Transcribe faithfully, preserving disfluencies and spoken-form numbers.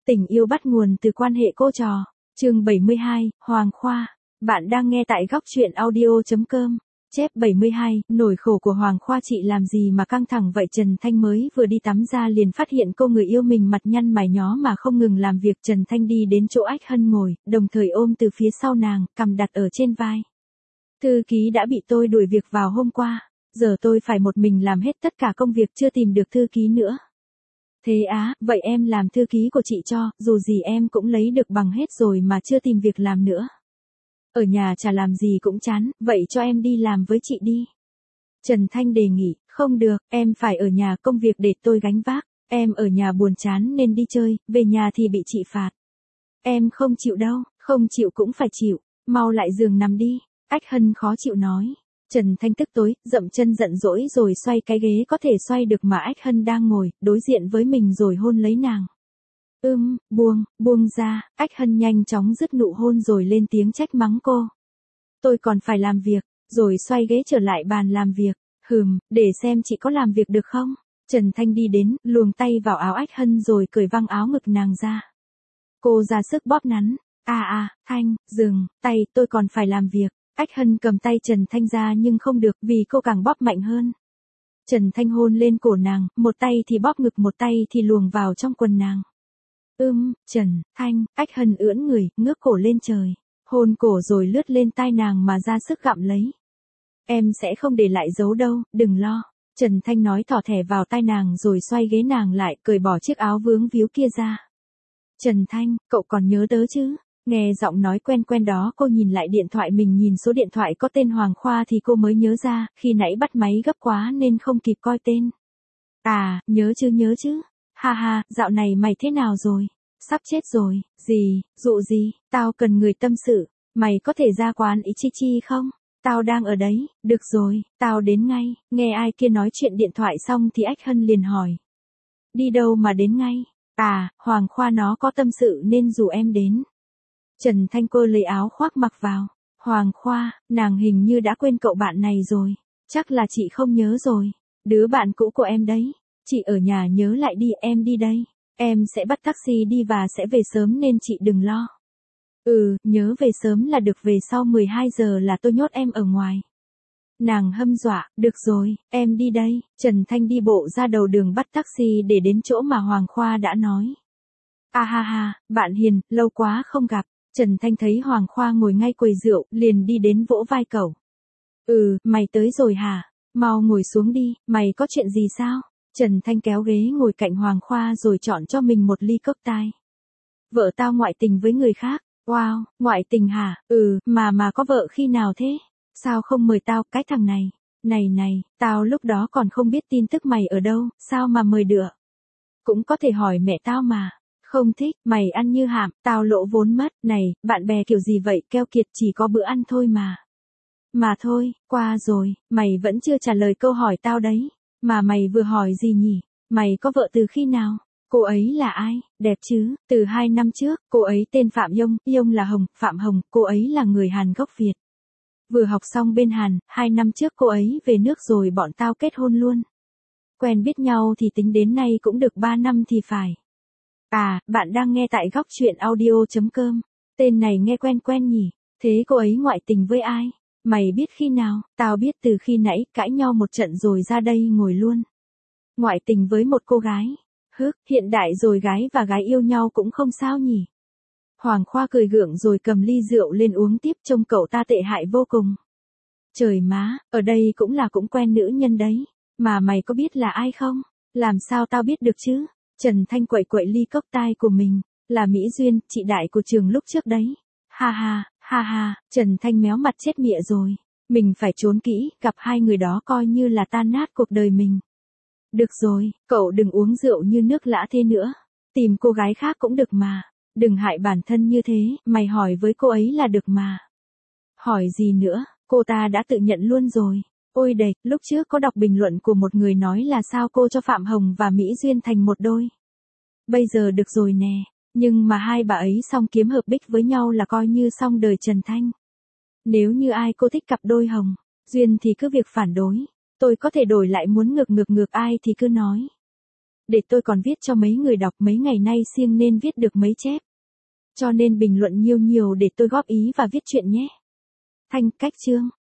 Tình yêu bắt nguồn từ quan hệ cô trò. Chương bảy mươi hai, Hoàng Khoa. Bạn đang nghe tại góc truyện audio chấm com. Chép bảy mươi hai, nỗi khổ của Hoàng Khoa chị làm gì mà căng thẳng vậy. Trần Thanh mới vừa đi tắm ra liền phát hiện cô người yêu mình mặt nhăn mày nhó mà không ngừng làm việc. Trần Thanh đi đến chỗ Ách Hân ngồi, đồng thời ôm từ phía sau nàng, cằm đặt ở trên vai. Thư ký đã bị tôi đuổi việc vào hôm qua, giờ tôi phải một mình làm hết tất cả công việc, chưa tìm được thư ký nữa. Thế á, vậy em làm thư ký của chị cho, dù gì em cũng lấy được bằng hết rồi mà chưa tìm việc làm nữa. Ở nhà chả làm gì cũng chán, vậy cho em đi làm với chị đi. Trần Thanh đề nghị, không được, em phải ở nhà, công việc để tôi gánh vác, em ở nhà buồn chán nên đi chơi, về nhà thì bị chị phạt. Em không chịu đâu, không chịu cũng phải chịu, mau lại giường nằm đi, Ách Hân khó chịu nói. Trần Thanh tức tối, dậm chân giận dỗi rồi xoay cái ghế có thể xoay được mà Ách Hân đang ngồi, đối diện với mình rồi hôn lấy nàng. Ưm, buông, buông ra, Ách Hân nhanh chóng dứt nụ hôn rồi lên tiếng trách mắng cô. Tôi còn phải làm việc, rồi xoay ghế trở lại bàn làm việc. Hừm, để xem chị có làm việc được không? Trần Thanh đi đến, luồng tay vào áo Ách Hân rồi cởi văng áo ngực nàng ra. Cô ra sức bóp nắn. À à, Thanh, dừng, tay, tôi còn phải làm việc. Ách Hân cầm tay Trần Thanh ra nhưng không được vì cô càng bóp mạnh hơn. Trần Thanh hôn lên cổ nàng, một tay thì bóp ngực, một tay thì luồng vào trong quần nàng. Ưm, Trần, Thanh, Ách Hân ưỡn người, ngước cổ lên trời, hôn cổ rồi lướt lên tai nàng mà ra sức gặm lấy. Em sẽ không để lại dấu đâu, đừng lo. Trần Thanh nói thỏ thẻ vào tai nàng rồi xoay ghế nàng lại, cởi bỏ chiếc áo vướng víu kia ra. Trần Thanh, cậu còn nhớ tớ chứ? Nghe giọng nói quen quen đó, cô nhìn lại điện thoại mình, nhìn số điện thoại có tên Hoàng Khoa thì cô mới nhớ ra, khi nãy bắt máy gấp quá nên không kịp coi tên. À, nhớ chứ nhớ chứ. Ha ha, dạo này mày thế nào rồi? Sắp chết rồi. Gì, dụ gì, tao cần người tâm sự. Mày có thể ra quán Ichichi không? Tao đang ở đấy. Được rồi, tao đến ngay. Nghe ai kia nói chuyện điện thoại xong thì Ách Hân liền hỏi. Đi đâu mà đến ngay? À, Hoàng Khoa nó có tâm sự nên rủ em đến. Trần Thanh cô lấy áo khoác mặc vào. Hoàng Khoa, nàng hình như đã quên cậu bạn này rồi. Chắc là chị không nhớ rồi. Đứa bạn cũ của em đấy. Chị ở nhà nhớ lại đi, em đi đây. Em sẽ bắt taxi đi và sẽ về sớm nên chị đừng lo. Ừ, nhớ về sớm là được, về sau mười hai giờ là tôi nhốt em ở ngoài. Nàng hâm dọa, được rồi, em đi đây. Trần Thanh đi bộ ra đầu đường bắt taxi để đến chỗ mà Hoàng Khoa đã nói. À ha ha, bạn Hiền, lâu quá không gặp. Trần Thanh thấy Hoàng Khoa ngồi ngay quầy rượu, liền đi đến vỗ vai cậu. Ừ, mày tới rồi hả? Mau ngồi xuống đi, mày có chuyện gì sao? Trần Thanh kéo ghế ngồi cạnh Hoàng Khoa rồi chọn cho mình một ly cocktail. Vợ tao ngoại tình với người khác. Wow, ngoại tình hả? Ừ, mà mà có vợ khi nào thế? Sao không mời tao, cái thằng này? Này này, tao lúc đó còn không biết tin tức mày ở đâu, sao mà mời được? Cũng có thể hỏi mẹ tao mà. Không thích, mày ăn như hạm, tao lỗ vốn mất. Này, bạn bè kiểu gì vậy, keo kiệt, chỉ có bữa ăn thôi mà. Mà thôi, qua rồi, mày vẫn chưa trả lời câu hỏi tao đấy. Mà mày vừa hỏi gì nhỉ? Mày có vợ từ khi nào? Cô ấy là ai? Đẹp chứ? Từ hai năm trước, cô ấy tên Phạm Yông, Yông là Hồng, Phạm Hồng, cô ấy là người Hàn gốc Việt. Vừa học xong bên Hàn, hai năm trước cô ấy về nước rồi bọn tao kết hôn luôn. Quen biết nhau thì tính đến nay cũng được ba năm thì phải. À, bạn đang nghe tại góc truyện audio chấm com. Tên này nghe quen quen nhỉ? Thế cô ấy ngoại tình với ai? Mày biết khi nào? Tao biết từ khi nãy, cãi nhau một trận rồi ra đây ngồi luôn. Ngoại tình với một cô gái. Hức, hiện đại rồi, gái và gái yêu nhau cũng không sao nhỉ? Hoàng Khoa cười gượng rồi cầm ly rượu lên uống tiếp, trông cậu ta tệ hại vô cùng. Trời má, ở đây cũng là cũng quen nữ nhân đấy. Mà mày có biết là ai không? Làm sao tao biết được chứ? Trần Thanh quậy quậy ly cocktail của mình. Là Mỹ Duyên, chị đại của trường lúc trước đấy. Ha ha, ha ha, Trần Thanh méo mặt chết mịa rồi. Mình phải trốn kỹ, gặp hai người đó coi như là tan nát cuộc đời mình. Được rồi, cậu đừng uống rượu như nước lã thế nữa. Tìm cô gái khác cũng được mà. Đừng hại bản thân như thế, mày hỏi với cô ấy là được mà. Hỏi gì nữa, cô ta đã tự nhận luôn rồi. Ôi đầy, lúc trước có đọc bình luận của một người nói là sao cô cho Phạm Hồng và Mỹ Duyên thành một đôi. Bây giờ được rồi nè, nhưng mà hai bà ấy xong kiếm hợp bích với nhau là coi như xong đời Trần Thanh. Nếu như ai cô thích cặp đôi Hồng, Duyên thì cứ việc phản đối. Tôi có thể đổi lại, muốn ngược ngược ngược ai thì cứ nói. để tôi còn viết cho mấy người đọc mấy ngày nay siêng nên viết được mấy chép. Cho nên bình luận nhiều nhiều để tôi góp ý và viết chuyện nhé. Thanh, cách chương.